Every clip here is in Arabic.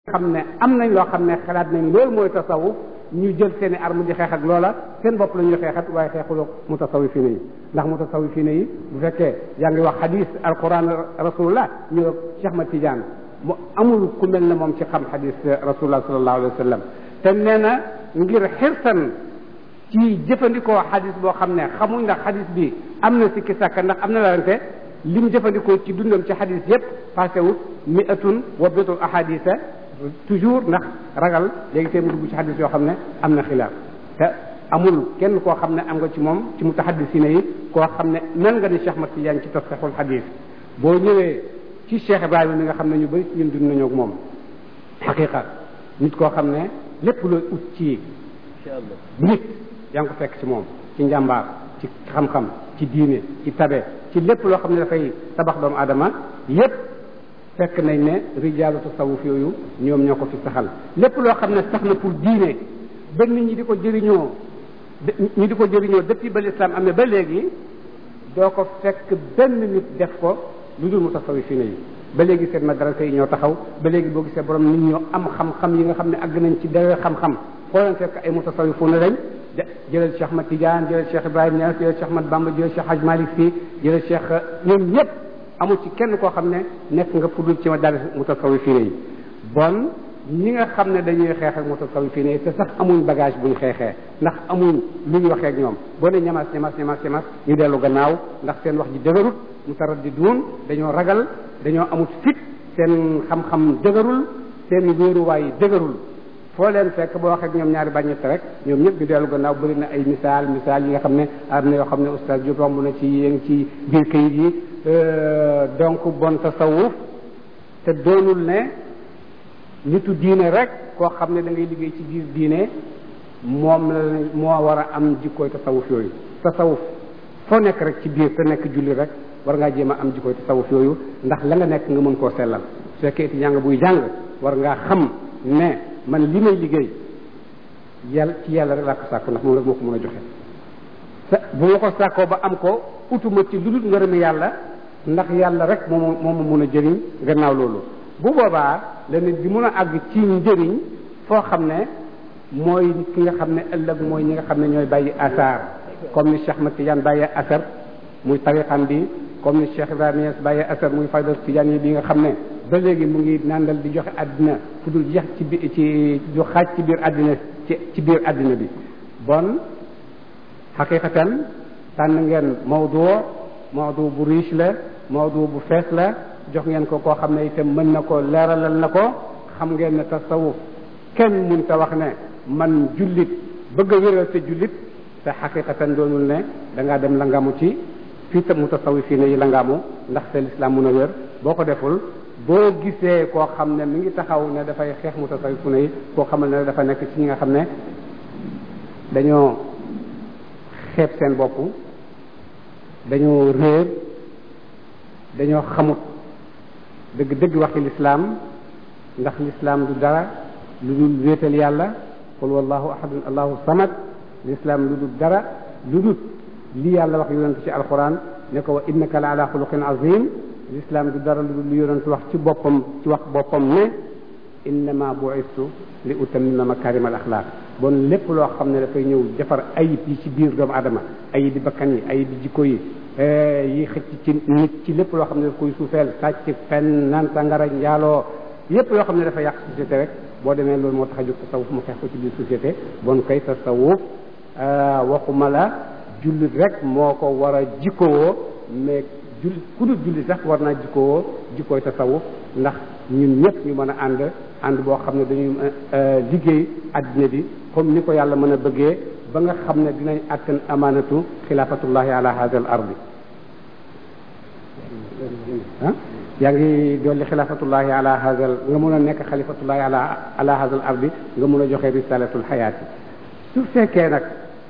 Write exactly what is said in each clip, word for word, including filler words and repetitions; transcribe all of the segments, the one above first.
xam ne am nañ loo xam ne xalaat nañ loolu mooy tasawuf ñu jël seen i arme di xeex ak loola seen bopp la ñuy xeexat waaye xeexuloo mutasawifina yi ndax mutasawifina yi bu fekkee yaa ngi wax xadis alquran rasulullah ñu Cheikh Ahmad Tidiane mu amul ku mel ne moom ci xam xadis rasulullah sallallahu alayhi wa sallam te nee na ngir xirsan ci jëfandikoo xadis boo xam ne xamuñ ndax xadis bi am na sikki sàkka ndax am na larante lim jëfandikoo ci dundam ci xadis yépp passé wut mi'atun wa bitu ahadisa toujours ndax ragal léegi tey mu dugg ci xadis yoo xam ne am na xilaaf te amul kenn koo xam ne am nga ci moom ci mutahaddisina yi koo xam ne mel nga ni Cheikh Ahmad Tidiane ci tasxixul xadis boo ñëwee ci Cheikh Ibrahima mi nga xam ne ñu bëri ci ñun dund nañoo ak moom xaqiqa nit koo xam ne lépp looy ut ci nit yaa ngi ko fekk ci moom ci njàmbaar ci xam-xam ci diine ci tabe ci lépp loo xam ne dafay tabax doomu aadama yépp fekk nañ ne rijaalu tasawuf yooyu ñoom ñoo ko fi saxal lépp loo xam ne sax na pour diine ba nit ñi di ko jëriñoo ñi di ko jëriñoo depuis ba l'islam amee ba léegi doo ko fekk benn nit def ko lu dul mutasawifina yi ba léegi seen madrasa yi ñoo taxaw ba léegi boo gisee borom nit ñoo am xam-xam yi nga xam ne àgg nañ ci dara xam-xam foo leen fekk ay mutasawifuna lañ jëlal Cheikh Ahmad Tidiane jëlal Cheikh Ibrahima Niass jëlal Cheikh Ahmad Bamba jëlal Cheikh Hadj Malick Sy jëlal Cheikh ñoom ñëpp amul ci kenn koo xam ne nekk nga fudul ci ma dara mutasawifina yi bon ñi nga xam ne dañuy xeex ak mutasawifina yi te sax amuñ bagage buñ xeexee ndax amuñ lu ñu waxee ak ñoom boo ne ñamas ñamas ñamas ñamas ñu dellu gannaaw ndax seen wax ji dëgërut mutaraddidun dañoo ragal dañoo amut fit seen xam-xam dëgërul seen wéeruwaay dëgërul foo leen fekk boo waxee ak ñoom ñaari baññet rek ñoom ñëpp ñu dellu gannaaw bëri na ay misaal misaal yi nga xam ne am na yoo xam ne oustaz Diop romb na ci yéen ci biir kayit yi donc bon tasawuf te doonul ne nitu diine rek koo xam ne da ngay liggéey ci biir diine moom la moo war a am jikkooy tasawuf yooyu tasawuf foo nekk rek ci biir te nekk julli rek war ngaa jéem a am jikkooy tasawuf yooyu ndax la nga nekk nga mën koo sellal su fekkee iti jàng buy jàng war ngaa xam ne man li may liggéey yàlla ci yàlla rek laa ko sàkku ndax moom rek moo ko mën a joxe sa bu ma ko sàkkoo ba am ko utuma ci lu dul ngërëmi yàlla ndax yàlla rek moom moom ma mun a jëriñ gannaaw loolu bu boobaa la nit di mun a àgg ci njëriñ foo xam ne mooy ki nga xam ne ëllëg mooy ñi nga xam ne ñooy bàyyi asar comme ni Cheikh Ahmad Tidiane bàyyee asar muy tariqam bi comme ni Cheikh Ibrahima Niass bàyyee asar muy fayda Tidiane yi bi nga xam ne ba léegi mu ngi nandal di joxe àddina fu dul jeex ci bi ci du xaaj ci biir àddina ci ci biir àddina bi bon xaqiqatan tànn ngeen mawdu mawdu bu riche la mawdu bu fees la jox ngeen ko koo xam ne itam mën na ko leeralal na ko xam ngeen ne tasawuf kenn mun ta wax ne man jullit bëgg a wéral sa jullit te xaqiqatan doonul ne da ngaa dem langamu ci fii tam mutasawifina yi langamu ndax sa lislaam mun a wér boo ko deful boo gisee koo xam ne mi ngi taxaw ne dafay xeex mutasawifina yi koo xamal ne dafa nekk ci ñi nga xam ne dañoo xeeb seen bopp dañoo réer dañoo xamut dëgg dëgg waxi lislaam ndax lislaam du dara lu dul wéetal yàlla qul wallahu ahadun allahu samad lislaam lu dul dara lu dul li yàlla wax yonent ci alquran ne ko wa innaka la ala xuluqin azim lislaam du dara lu dul li yonent wax ci boppam ci wax boppam ne innama bu'istu li utammima makarim al axlaq bon lépp loo xam ne dafay ñëw defar ayib yi ci biir doomu adama ayib yi bakkan yi ayib yi jikko yi yi xëcc ci nit ci lépp loo xam ne daf koy suufeel sàcc fen naan sàngara njaaloo yépp yoo xam ne dafa yàq société rek boo demee loolu moo tax a jóg tasawuf mu xeex ko ci biir société bon kay tasawuf waxuma la jullit rek moo ko war a jikkowoo mais jul ku dul jullit sax war naa jikkowoo jikkooy tasawuf ndax ñun ñëpp ñu mën a ànd ànd boo xam ne dañuy liggéey addina bi comme ni ko yàlla mën a bëggee ba nga xam ne dinañ attan amaanatu xilaafatullahi ala hada al ardi ah yaa ngi dolli xilaafatullahi ala hada nga mun a nekk xalifatullahi ala ala hada al ardi nga mun a joxe risalatul xayaati su fekkee nag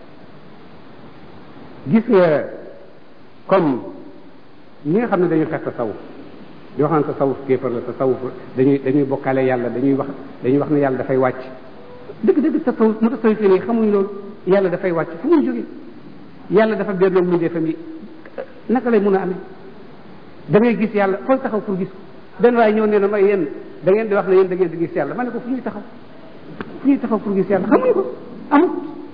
gis nga comme ñi nga xam ne dañuy xeex tasawuf di wax naan tasawuf kéefar la tasawuf dañuy dañuy bokkaale yàlla dañuy wax dañuy wax ne yàlla dafay wàcc dëgg dëgg tasawuf mu tasawuf yi xamuñ loolu yàlla dafay wàcc fu muy jógee yàlla dafa benn mbindeefam yi naka lay mun a amee da ngay gis yàlla fooy taxaw pour gis ko benn waaye ñëw nee na ma yéen da ngeen di wax ne yéen da ngeen di gis yàlla ma ne ko fu ñuy taxaw fu ñuy taxaw pour gis yàlla xamuñ ko amut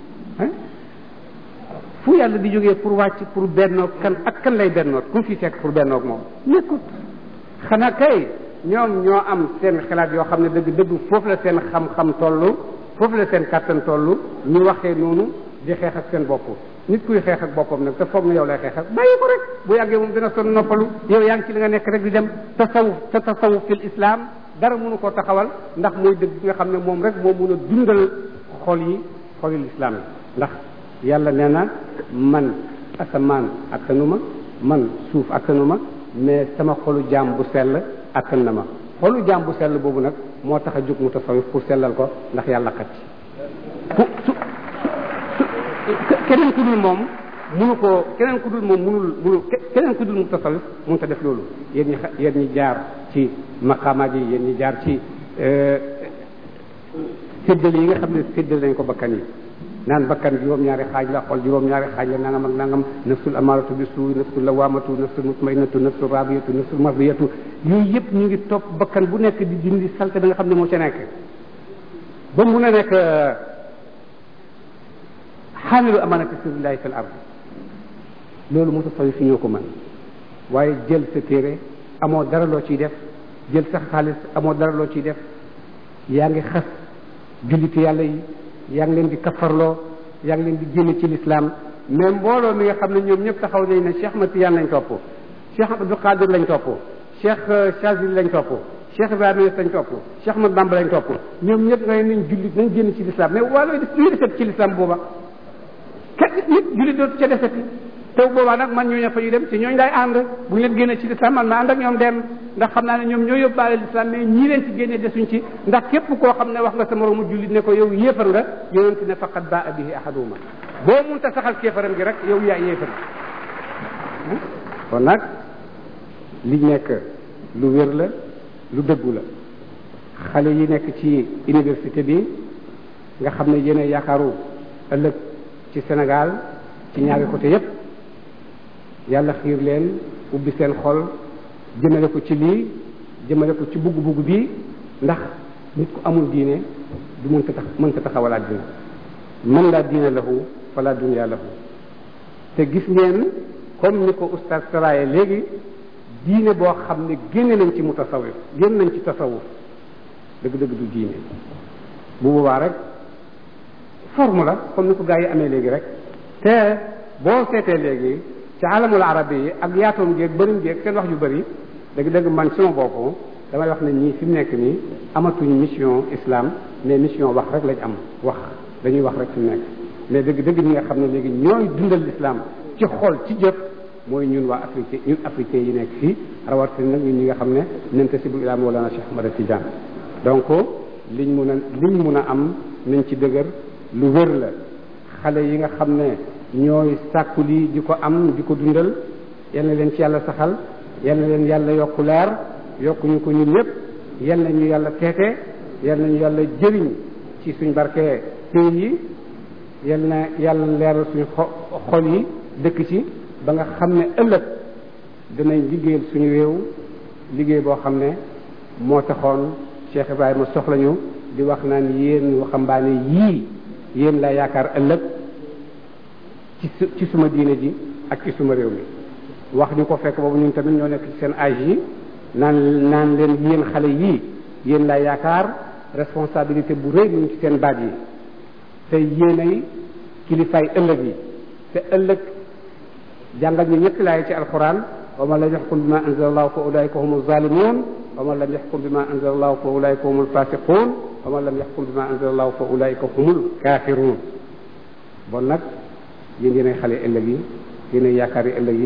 fu yàlla di jógee pour wàcc pour bennoog kan ak kan lay bennoog ku fi fekk pour bennoog moom nekkut xanaa kay ñoom ñoo am seen xalaat yoo xam ne dëgg dëgg foofu la seen xam-xam toll foofu la seen kàttan toll ñu waxee noonu di xeex ak seen bopp nit kuy xeex ak boppam nag te foog na yow lay xeex ak bàyyi ko rek bu yàggee moom dina sonn noppalu yow yaa ngi ci li nga nekk rek di dem tasawuf te tasawuf fil islam dara mënu koo taxawal ndax mooy dëgg bi nga xam ne moom rek moo mun a dundal xol yi xolil islam yi ndax yàlla nee na man asamaan attanuma man suuf attanuma mais sama xolu jaam bu sell attan na ma xolu jaam bu sell boobu nag moo tax a jóg mu tasawuf pour sellal ko ndax yàlla xat ci su su keneen ku dul moom munu ko keneen ku dul moom munul munul keneen ku dul mu tasawuf mënu ta def loolu yéen ñi yéen ñi jaar ci maqaamaat yi yéen ñi jaar ci séddale yi nga xam ne séddale nañ ko bakkan yi naan bakkan juróom-ñaari xaaj la xol juróom-ñaari xaaj la nangam ak nangam nafsul amaratu bi suu nafsul lawaamatu nafsul mutmainatu nafsul rabiyatu nafsul mardiyatu yooyu yëpp ñu ngi topp bakkan bu nekk di dindi salte bi nga xam ne moo ca nekk ba mun a nekk xaamilu amanati sirrillahi fil ard loolu mu tasawuf fi ñoo ko mën waaye jël sa téere amoo dara loo ciy def jël sa xaalis amoo dara loo ciy def yaa ngi xas julliti yàlla yi yaa ngi leen di kafarloo yaa ngi leen di génne ci l'islam mais mbooloo mi nga xam ne ñoom ñëpp taxaw nañ ne Cheikh Ahmad Tidiane lañ topp Cheikh Abdou Qadir lañ topp Cheikh Chazili lañ topp Cheikh Ibrahima Niass lañ topp Cheikh Ahmad Bamba lañ topp ñoom ñëpp nga nañ jullit nañ génn ci l'islam mais waalooy def ñuy defet ci l'islam booba kenn nit jullit dootu ca defeti te boobaa nag man ñooñu fa ñu dem ci ñooñu laay ànd bu ñu leen génnee ci l'islam man ma ànd ak ñoom dem ndax xam naa ne ñoom ñoo yóbbaale l'islam mais ñii leen ci génnee desuñ ci ndax képp koo xam ne wax nga sa moromu jullit ne ko yow yéefar nga yonent ne faqad baa bihi ahaduhuma boo munta saxal kéefaram gi rek yow yaa yéefar kon nag li nekk lu wér la lu dëggu la xale yi nekk ci université bi nga xam ne yéen yaakaaru ëllëg ci Sénégal ci ñaari côté yépp yàlla xiir leen ubbi seen xol jëmale ko ci lii jëmale ko ci bugg-bugg bi ndax nit ku amul diine du mënta tax mënta taxawal àddina man laa diine lahu fala dunya lahu te gis ngeen comme ni ko oustaz Saraye léegi diine boo xam ne génne nañ ci mu tasawuf génn nañ ci tasawuf dëgg-dëgg du diine bu boobaa rek forme la comme ni ko gaa yi amee léegi rek te boo seetee léegi ci alamul arabi yi ak yaatoom géeg bëriñ géeg seen wax yu bëri dëgg-dëgg man sama bopp damay wax ne ñii fi mu nekk nii amatuñ mission islam mais mission wax rek lañ am wax dañuy wax rek fi mu nekk mais dëgg-dëgg ñi nga xam ne léegi ñooy dundal l'islam ci xol ci jëf mooy ñun waa Afrique ñun africains yi nekk fii rawatina nag ñun ñi nga xam ne nantasibu ila Mawlana Cheikh Ahmad Tidiane donc liñ mun a liñ mun a am nañ ci dëgër lu wér la xale yi nga xam ne ñooy sàkku lii di ko am di ko dundal yal na leen ci yàlla saxal yal na leen yàlla yokku leer yokkuñu ko ñun ñëpp yal na ñu yàlla teete yal na ñu yàlla jëriñ ci suñ barke pays yi yal na yàlla leeral suñu xol yi dëkk ci ba nga xam ne ëllëg dinañ liggéeyal suñu réew liggéey boo xam ne moo taxoon Cheikh Ibrahima soxla ñu di wax naan yéen waxambaane yii yéen laa yaakaar ëllëg ci ci suma diine ji ak ci suma réew mi wax ñu ko fekk boobu ñun tamit ñoo nekk ci seen âge yi naan naan leen yéen xale yii yéen laa yaakaar responsabilité bu rëy ñu ci seen baat yi te yéenay kilifaay ëllëg yi te ëllëg jàngal ñu ñetti laay ci alquran wa man lam yaxkum bima anzala allahu fa ulaika humu zalimun wa man lam yaxkum bima anzala allahu fa ulaika humul fasiqun wa man lam yaxkum bima anzala allahu fa ulaika humul kafirun bon nag yéen yéenay xale ëllëg yi yéenay yaakaar yi ëllëg yi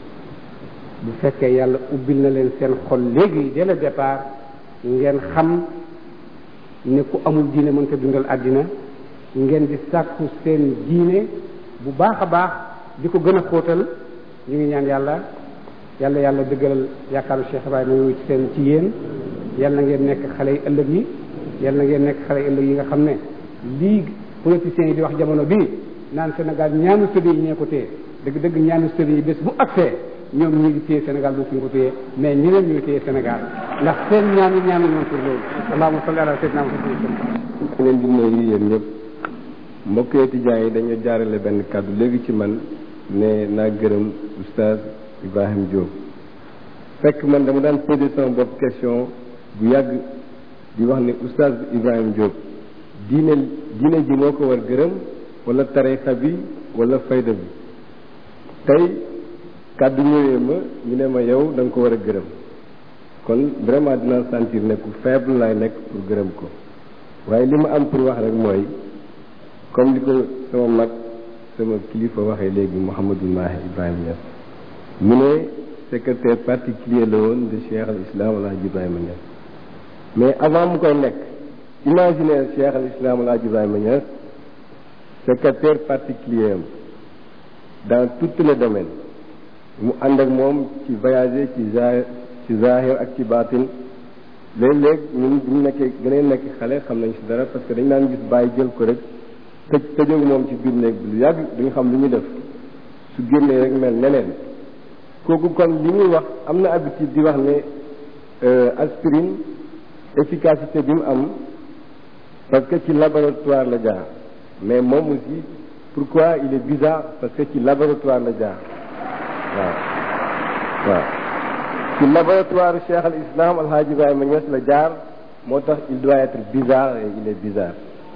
bu fekkee yàlla ubbil na leen seen xol léegi dès le départ ngeen xam ne ku amul diine mënta dundal àddina ngeen di sàkku seen diine bu baax a baax di ko gën a xóotal ñu ngi ñaan yàlla yàlla yàlla dëggalal yaakaaru Cheikh Ibrahima yooyu ci seen ci yéen yàlla na ngeen nekk xale yi ëllëg yi yàlla na ngeen nekk xale yi ëllëg yi nga xam ne lii politiciens yi di wax jamono bii naan Sénégal ñaanu sëriñ yi ñee ko téye dëgg-dëgg ñaanu sëriñ yi bés bu agsee ñoom ñi ngi téye Sénégal du suñ ko téye mais ñeneen ñu ngi téye Sénégal ndax seen ñaan yi ñaan nañ pour loolu allahumma salli ala sayyidina Muhammad. leen di nuyu yéen ñëpp mbokk étudiants yi dañoo jaarale benn kàddu léegi ci man ne naa gërëm oustaz Ibrahima Diop fekk man dama daan posé sama bopp question bu yàgg di wax ne oustaz Ibrahima Diop diine diine ji moo ko war gërëm wala tarixa bi wala fayda bi tey kàddu ñëwee ma ñu ne ma yow da nga ko war a gërëm kon vraiment dinaa sentir ne ku faible laay nekk pour gërëm ko waaye li ma am pour wax rek mooy comme li ko sama mag sama kilifa waxee léegi Mouhamadou Mahi Ibrahima Niass mu ne secrétaire particulier la woon de Cheikh al Islam El Hadj Ibrahima Niass mais avant mu koy nekk imaginez Cheikh al Islam El Hadj Ibrahima Niass secrétaire particulier am dans tous les domaines mu ànd ak moom ci voyager ci zahir ci zahir ak ci baatin léeg-léeg ñun bu ñu nekkee gën a nekk xale xam nañ si dara parce que dañ naan gis bàyyi jël ko rek tëj tëjoog moom ci biir néeg bi lu yàgg duñu xam lu ñu def su génnee rek mel neneen kooku kon li muy wax am na habitude di wax ne aspirine efficacité bi mu am parce que ci laboratoire la jaar mais moom aussi pourquoi il est bizarre parce que ci laboratoire la jaar waaw waaw ci laboratoire Cheikh al Islam Al Hadj Ibrahima Niass la jaar moo tax il doit être bizarre et il est bizarre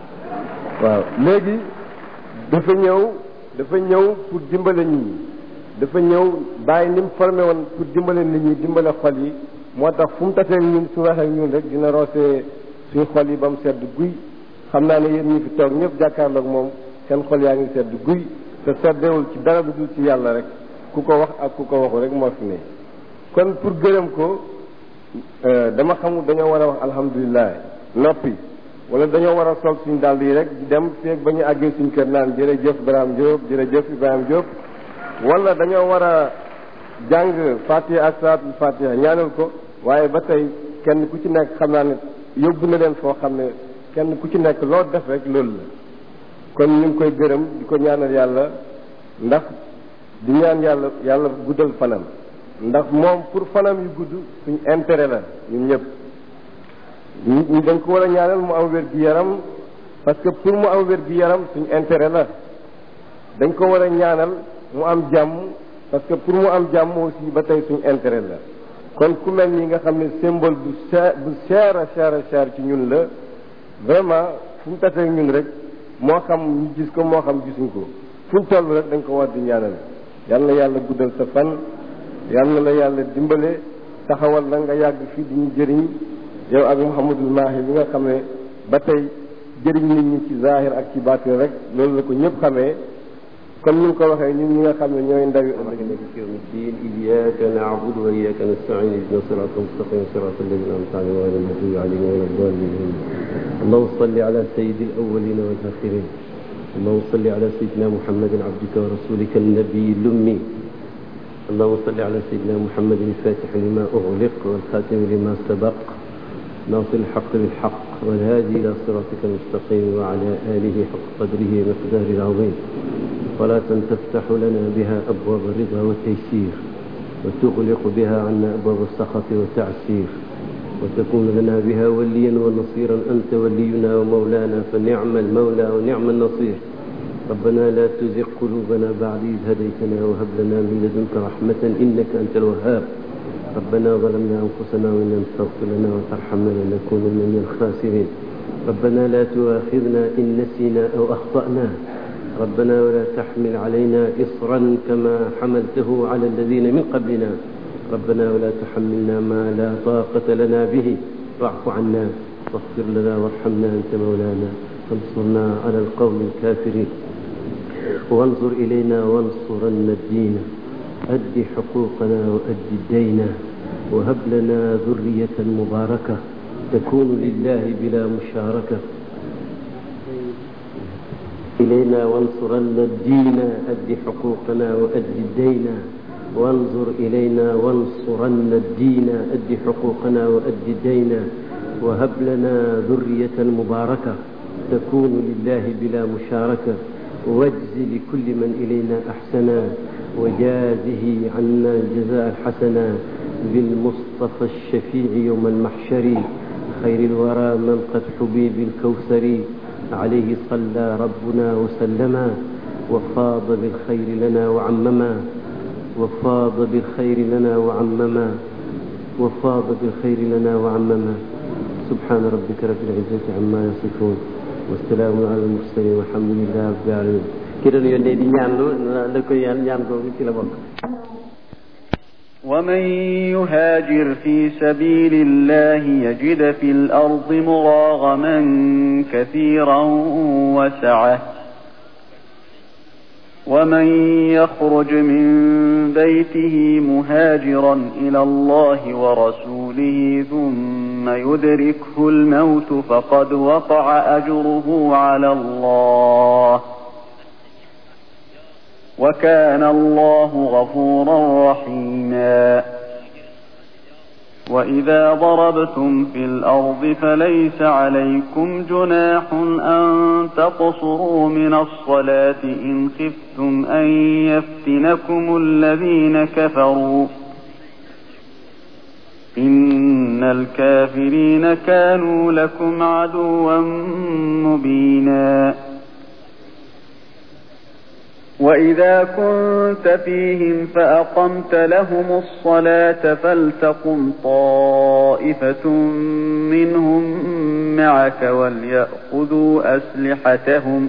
waaw léegi dafa ñëw dafa ñëw pour dimbale nit ñi dafa ñëw bàyyi ni mu formé woon pour dimbale nit ñi dimbale xol yi moo tax fu mu tasee ñun su waxee ñun rek dina roosee suñu xol yi ba mu sedd guy xam naa ne yéen ñi fi toog ñëpp jàkkaarloog moom seen xol yaa ngi sedd guy te seddewul ci dara lu dul ci yàlla rek ku ko wax ak ku ko waxu rek moo fi ne kon pour gërëm ko dama xamul dañoo war a wax alhamdulilah noppi wala dañoo war a sol suñu dàll yi rek di dem feeg ba ñu àggee suñu kër naan jërëjëf Ibrahima Diop jërëjëf Ibrahima Diop wala dañoo war a jàng Fatiha ak salaatul Fatiha ñaanal ko waaye ba tey kenn ku ci nekk xam naa ne yóbbu na leen foo xam ne kenn ku ci nekk loo def rek loolu la kon ñu ngi koy gërëm di ko ñaanal yàlla ndax di ñaan yàlla yàlla guddal fanam ndax moom pour fanam yu gudd suñ intérêt la ñun ñëpp ñu dañ ko war a ñaanal mu am wér gi yaram parce que pour mu am wér gi yaram suñ intérêt la dañ ko war a ñaanal mu am jàmm parce que pour mu am jàmm aussi ba tey suñ intérêt la kon ku mel ni nga xam ne symbole bu cher bu cher a cher a cher ci ñun la vraiment fu mu tasee ñun rek moo xam ñu gis ko moo xam gisuñ ko fu ñu toll rek dañ ko war di ñaanal yal na yàlla guddal sa fan yal na la yàlla dimbale taxawal la nga yàgg fii di ñu jëriñ yow ak Mouhamadul Mahi bi nga xam ne ba tey jëriñ nit ñi ci zahir ak ci baatin rek loolu la ko ñëpp xamee comme ni nga ko waxee ñun ñi nga xam ne ñooy ndawi maliki yawmi ddin iyyaka na'budu wa iyyaka nasta'in ihdina sirata mustaqim sirata alladhina an'amta alayhim ghayril maghdubi alayhim wa lad-dallin allahumma salli ala sayyidil awwalin wal akhirin اللهم صل على سيدنا محمد عبدك ورسولك النبي الأمي اللهم صل على سيدنا محمد الفاتح لما أغلق والخاتم لما سبق ناصر الحق بالحق والهادي إلى صراطك المستقيم وعلى آله حق قدره ومقداره العظيم صلاة تفتح لنا بها أبواب الرضا والتيسير وتغلق بها عنا أبواب السخط والتعسير وتكون لنا بها وليا ونصيرا أنت ولينا ومولانا فنعم المولى ونعم النصير ربنا لا تزغ قلوبنا بعد إذ هديتنا وهب لنا من لدنك رحمة إنك أنت الوهاب ربنا ظلمنا أنفسنا وإن لم تغفر لنا وترحمنا لنكونن من الخاسرين ربنا لا تؤاخذنا إن نسينا أو أخطأنا ربنا ولا تحمل علينا إصرا كما حملته على الذين من قبلنا ربنا ولا تحملنا ما لا طاقة لنا به واعف عنا واغفر لنا وارحمنا أنت مولانا فانصرنا على القوم الكافرين وانظر إلينا وانصرن الدين أد حقوقنا وأد دينا وهب لنا ذرية مباركة تكون لله بلا مشاركة إلينا وانصرن الدين أد حقوقنا وأد دينا وانظر إلينا وانصرن الدين أد حقوقنا وأد دينا وهب لنا ذرية مباركة تكون لله بلا مشاركة واجز لكل من إلينا أحسنا وجازه عنا الجزاء الحسن بالمصطفى الشفيع يوم المحشر خير الورى من قد حبي بالكوثر عليه صلى ربنا وسلما وفاض بالخير لنا وعمما وفاض بالخير لنا وعمما وفاض بالخير لنا وعمما سبحان ربك رب العزة عما يصفون والسلام على المرسلين والحمد لله رب العالمين كده يوني دي ñaanlu la ko ñaan ñaan ko ci la bokk ومن يهاجر في سبيل الله يجد في الأرض مراغما كثيرا وسعة ومن يخرج من بيته مهاجرا إلى الله ورسوله ثم يدركه الموت فقد وقع أجره على الله وكان الله غفورا رحيما وإذا ضربتم في الأرض فليس عليكم جناح أن تقصروا من الصلاة إن خفتم أن يفتنكم الذين كفروا إن الكافرين كانوا لكم عدوا مبينا وإذا كنت فيهم فأقمت لهم الصلاة فلتقم طائفة منهم معك وليأخذوا أسلحتهم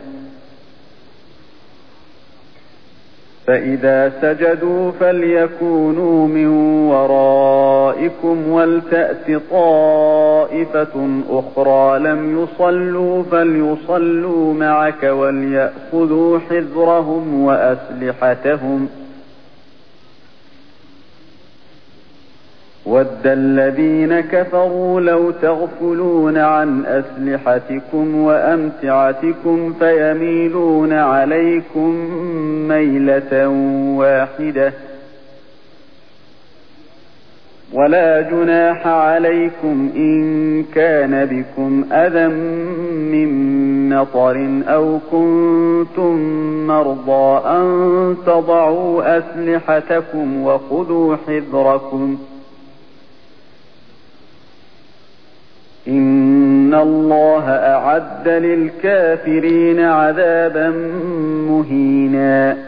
فإذا سجدوا فليكونوا من ورائكم ولتأت طائفة أخرى لم يصلوا فليصلوا معك وليأخذوا حذرهم وأسلحتهم ود الذين كفروا لو تغفلون عن أسلحتكم وأمتعتكم فيميلون عليكم ميلة واحدة ولا جناح عليكم إن كان بكم أذى من مطر أو كنتم مرضى أن تضعوا أسلحتكم وخذوا حذركم إن الله أعد للكافرين عذابا مهينا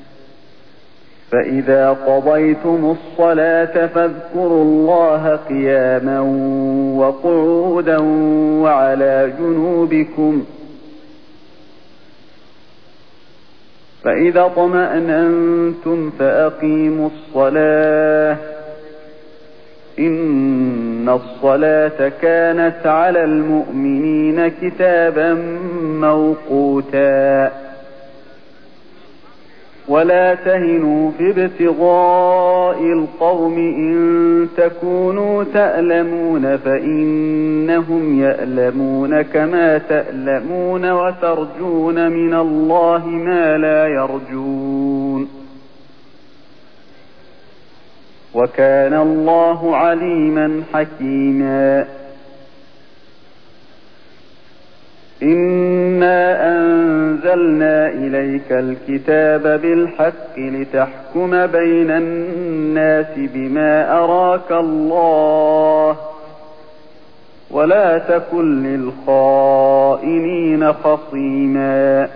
فإذا قضيتم الصلاة فاذكروا الله قياما وقعودا وعلى جنوبكم فإذا اطمأننتم فأقيموا الصلاة إن الصلاة كانت على المؤمنين كتابا موقوتا ولا تهنوا في ابتغاء القوم إن تكونوا تألمون فإنهم يألمون كما تألمون وترجون من الله ما لا يرجون وكان الله عليما حكيما إنا أنزلنا إليك الكتاب بالحق لتحكم بين الناس بما أراك الله ولا تكن للخائنين خصيما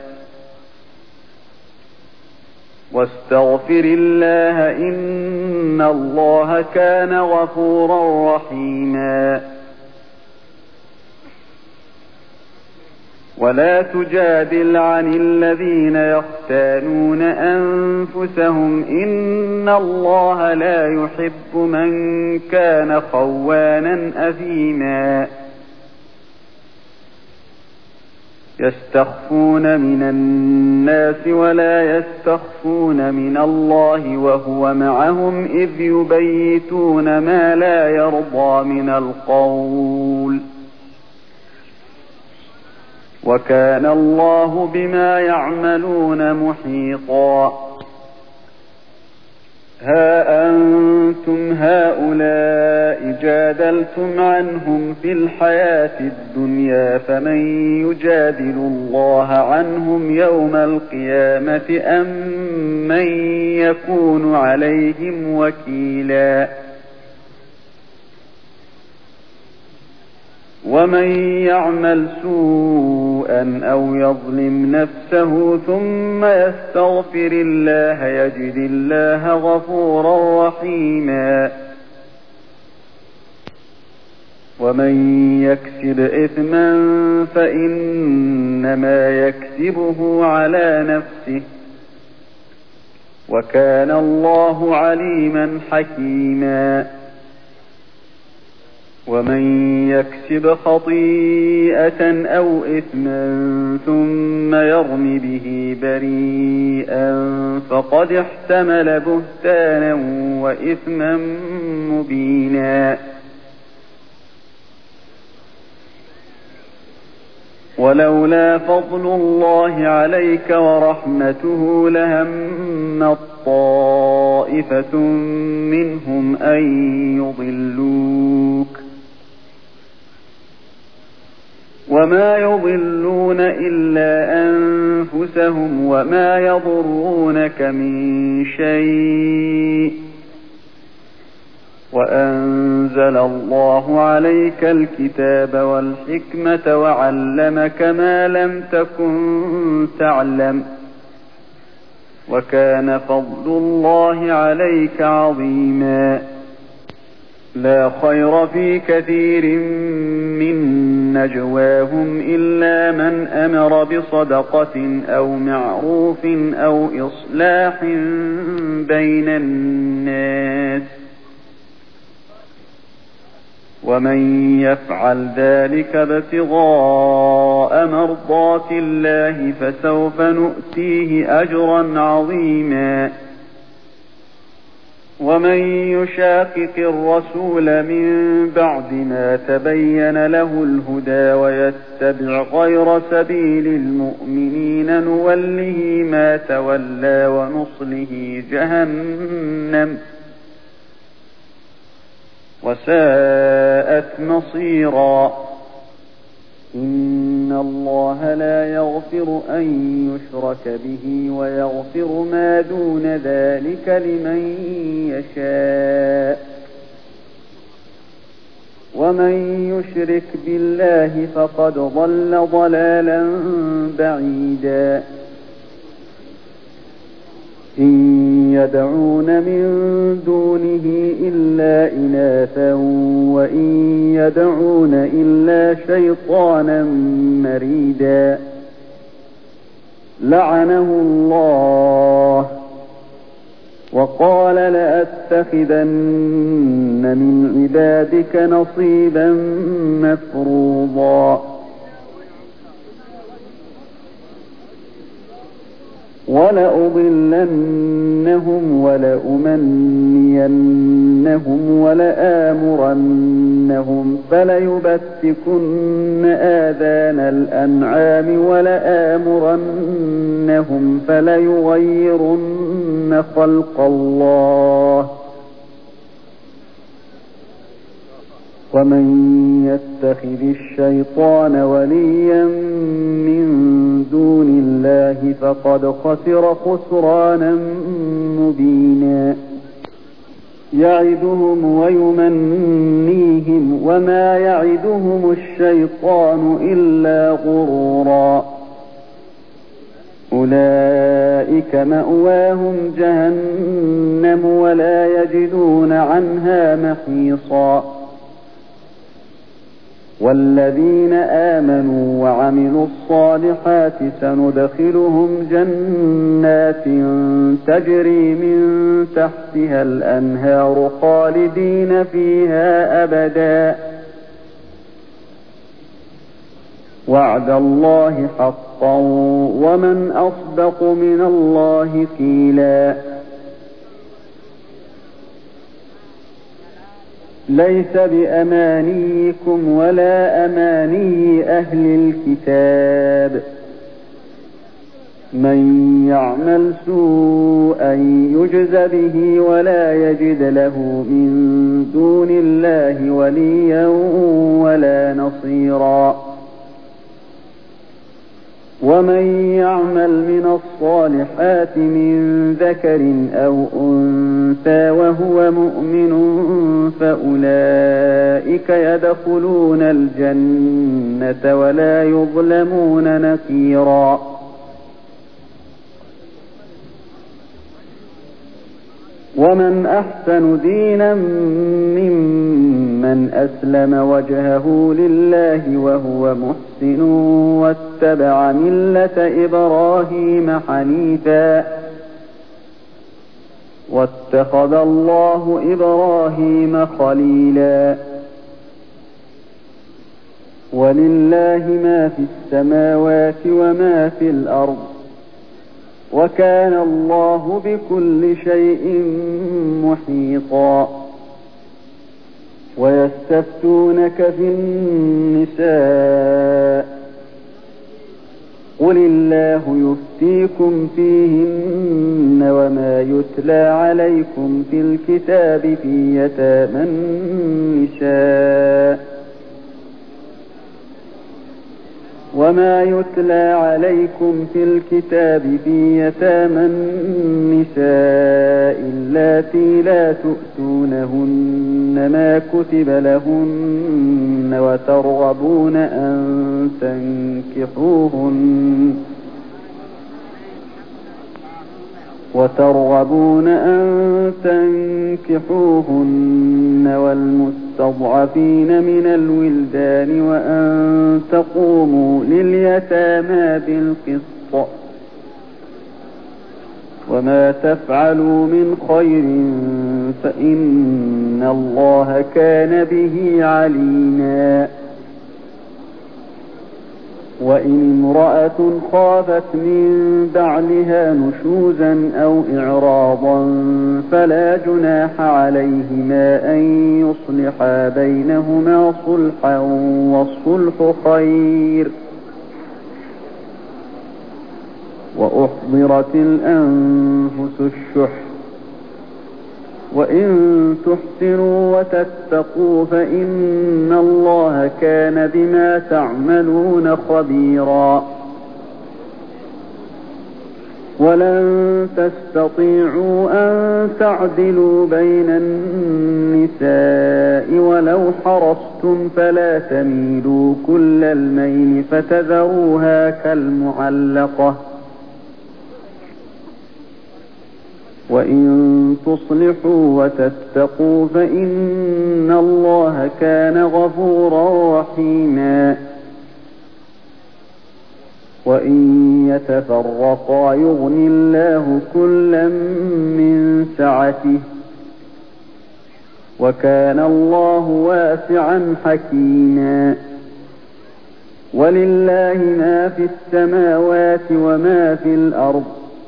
واستغفر الله إن الله كان غفورا رحيما ولا تجادل عن الذين يختانون أنفسهم إن الله لا يحب من كان خوانا أثيما يستخفون من الناس ولا يستخفون من الله وهو معهم إذ يبيتون ما لا يرضى من القول وكان الله بما يعملون محيطا ها أنتم هؤلاء جادلتم عنهم في الحياة الدنيا فمن يجادل الله عنهم يوم القيامة أم من يكون عليهم وكيلا ومن يعمل سوءا أو يظلم نفسه ثم يستغفر الله يجد الله غفورا رحيما ومن يكسب إثما فإنما يكسبه على نفسه وكان الله عليما حكيما ومن يكسب خطيئة أو إثما ثم يرم به بريئا فقد احتمل بهتانا وإثما مبينا ولولا فضل الله عليك ورحمته لهم طائفة منهم أن يضلوك وما يضلون إلا أنفسهم وما يضرونك من شيء وأنزل الله عليك الكتاب والحكمة وعلمك ما لم تكن تعلم وكان فضل الله عليك عظيما لا خير في كثير من نجواهم إلا من أمر بصدقة أو معروف أو إصلاح بين الناس ومن يفعل ذلك ابتغاء مرضات الله فسوف نؤتيه أجرا عظيما ومن يشاقق الرسول من بعد ما تبين له الهدى ويتبع غير سبيل المؤمنين نوله ما تولى ونصله جهنم وساءت مصيرا إن الله لا يغفر أن يشرك به ويغفر ما دون ذلك لمن يشاء ومن يشرك بالله فقد ضل ضلالا بعيدا إن يدعون من دونه إلا إناثا وإن يدعون إلا شيطانا مريدا لعنه الله وقال لأتخذن من عبادك نصيبا مفروضا ولأضلنهم ولأمنينهم ولآمرنهم فليبتكن آذان الأنعام ولآمرنهم فليغيرن خلق الله ومن يتخذ الشيطان وليا من دون الله فقد خسر خسرانا مبينا يعدهم ويمنيهم وما يعدهم الشيطان إلا غرورا أولئك مأواهم جهنم ولا يجدون عنها محيصا والذين آمنوا وعملوا الصالحات سندخلهم جنات تجري من تحتها الأنهار خالدين فيها أبدا وعد الله حقا ومن أصدق من الله قيلا ليس بأمانيكم ولا أماني أهل الكتاب من يعمل سوءا يجز به ولا يجد له من دون الله وليا ولا نصيرا ومن يعمل من الصالحات من ذكر أو أنثى وهو مؤمن فأولئك يدخلون الجنة ولا يظلمون نقيرا ومن أحسن دينا ممن أسلم وجهه لله وهو محسن واتبع ملة إبراهيم حنيفا واتخذ الله إبراهيم خليلا ولله ما في السماوات وما في الأرض وكان الله بكل شيء محيطا ويستفتونك في النساء قل الله يفتيكم فيهن وما يتلى عليكم في الكتاب في يتامى النساء وما يتلى عليكم في الكتاب في يتامى النساء اللاتي لا تؤتونهن ما كتب لهن وترغبون أن تنكحوهن وترغبون أن تنكحوهن والمستضعفين من الولدان وأن تقوموا لليتامى بالقسط وما تفعلوا من خير فإن الله كان به عليما وإن امرأة خافت من بعلها نشوزا أو إعراضا فلا جناح عليهما أن يصلحا بينهما صلحا والصلح خير وأحضرت الأنفس الشح وإن تحسنوا وتتقوا فإن الله كان بما تعملون خبيرا ولن تستطيعوا أن تعدلوا بين النساء ولو حرصتم فلا تميلوا كل الميل فتذروها كالمعلقة وإن تصلحوا وتتقوا فإن الله كان غفورا رحيما وإن يتفرقا يغني الله كلا من سعته وكان الله واسعا حكيما ولله ما في السماوات وما في الأرض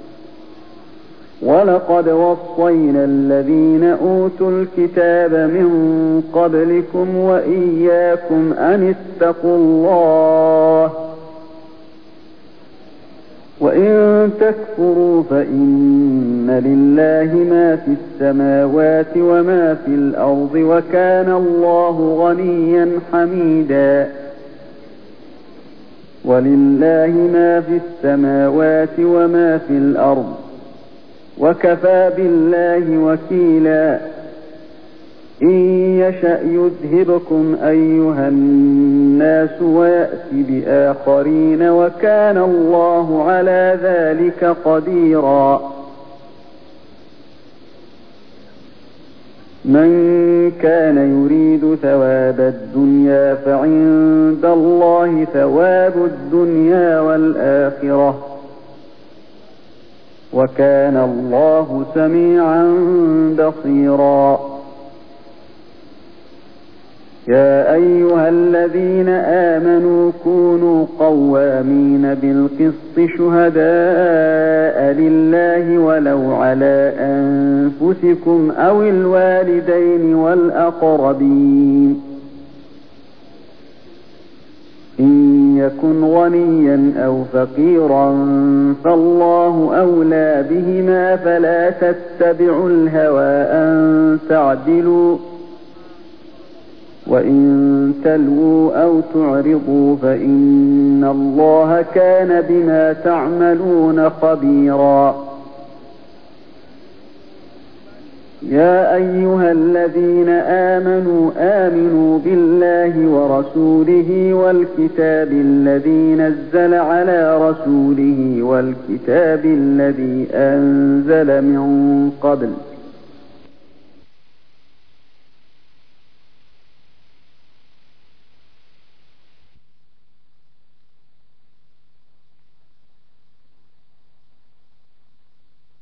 ولقد وصينا الذين أوتوا الكتاب من قبلكم وإياكم أن اتقوا الله وإن تكفروا فإن لله ما في السماوات وما في الأرض وكان الله غنيا حميدا ولله ما في السماوات وما في الأرض وكفى بالله وكيلا إن يشأ يذهبكم أيها الناس ويأتي بآخرين وكان الله على ذلك قديرا من كان يريد ثواب الدنيا فعند الله ثواب الدنيا والآخرة وكان الله سميعا بصيرا يا أيها الذين آمنوا كونوا قوامين بالقسط شهداء لله ولو على أنفسكم أو الوالدين والأقربين إن يكن غنيا أو فقيرا فالله أولى بهما فلا تتبعوا الهوى أن تعدلوا وإن تلووا أو تعرضوا فإن الله كان بما تعملون خبيرا. يا أيها الذين آمنوا آمنوا بالله ورسوله والكتاب الذي نزل على رسوله والكتاب الذي أنزل من قبل